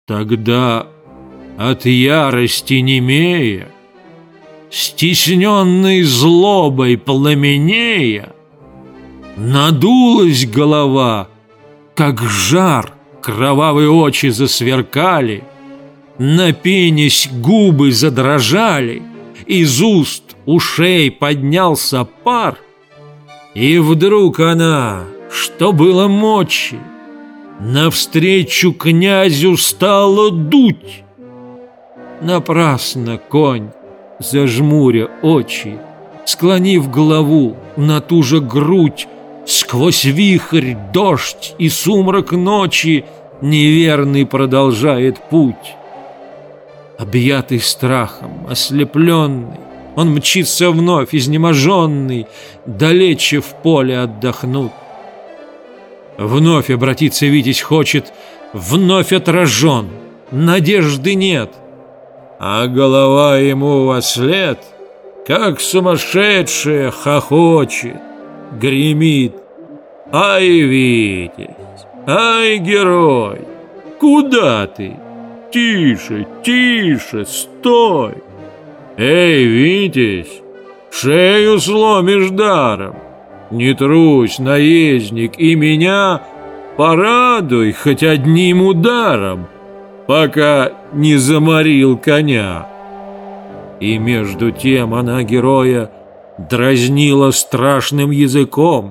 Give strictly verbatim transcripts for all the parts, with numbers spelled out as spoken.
Тогда от ярости немея, стесненной злобой пламенея, надулась голова, как жар, кровавые очи засверкали, на пенясь губы задрожали, из уст ушей поднялся пар, и вдруг она, что было мочи, навстречу князю стала дуть. Напрасно конь, зажмуря очи, склонив голову на ту же грудь, сквозь вихрь, дождь и сумрак ночи неверный продолжает путь. Объятый страхом, ослепленный, он мчится вновь, изнеможенный, далече в поле отдохнуть. Вновь обратиться Витязь хочет, вновь отражен, надежды нет, а голова ему вослед, как сумасшедшая, хохочет, гремит: «Ай, Витязь! Ай, герой! Куда ты? Тише, тише, стой! Эй, Витязь, шею сломишь даром! Не трусь, наездник, и меня порадуй хоть одним ударом, пока не заморил коня». И между тем она героя дразнила страшным языком.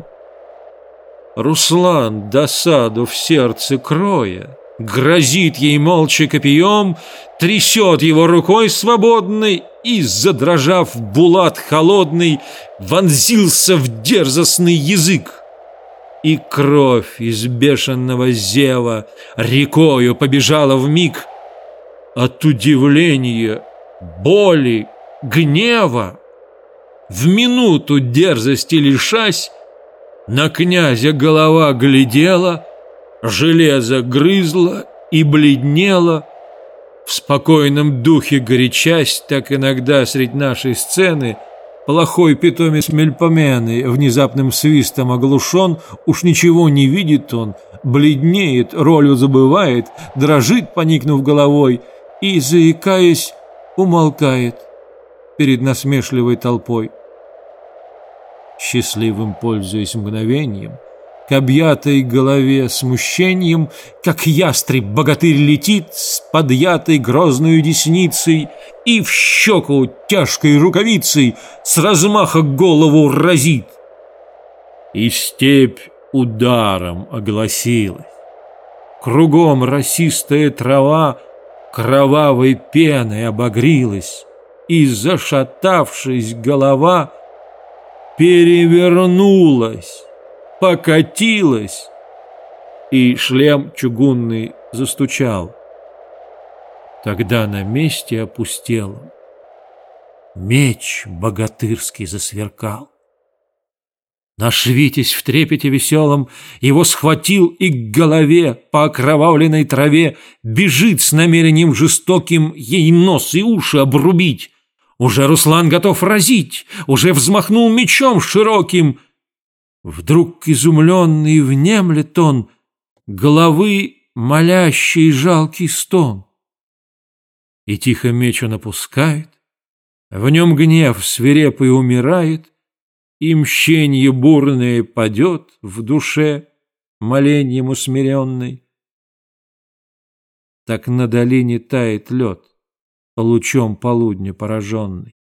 Руслан, досаду в сердце кроя, грозит ей молча копьем, трясет его рукой свободной и, задрожав булат холодный, вонзился в дерзостный язык. И кровь из бешеного зева рекою побежала вмиг. От удивления, боли, гнева, в минуту дерзости лишась, на князя голова глядела, железо грызло и бледнело. В спокойном духе горячась, так иногда средь нашей сцены плохой питомец Мельпомены внезапным свистом оглушен, уж ничего не видит он, бледнеет, ролью забывает, дрожит, поникнув головой, и, заикаясь, умолкает перед насмешливой толпой. Счастливым пользуясь мгновением, к объятой голове смущением, как ястреб-богатырь летит с подъятой грозною десницей и в щеку тяжкой рукавицей с размаха голову разит. И степь ударом огласилась. Кругом росистая трава кровавой пеной обогрилась, и, зашатавшись, голова перевернулась, покатилась, и шлем чугунный застучал. Тогда на месте опустелом меч богатырский засверкал. Наш Витязь в трепете веселом его схватил и к голове по окровавленной траве бежит с намерением жестоким ей нос и уши обрубить. Уже Руслан готов разить, уже взмахнул мечом широким. Вдруг изумленный внемлет он головы молящий жалкий стон. И тихо меч он опускает, в нем гнев свирепый умирает, и мщенье бурное падет в душе моленьем усмиренной. Так на долине тает лед, лучом полудня пораженный.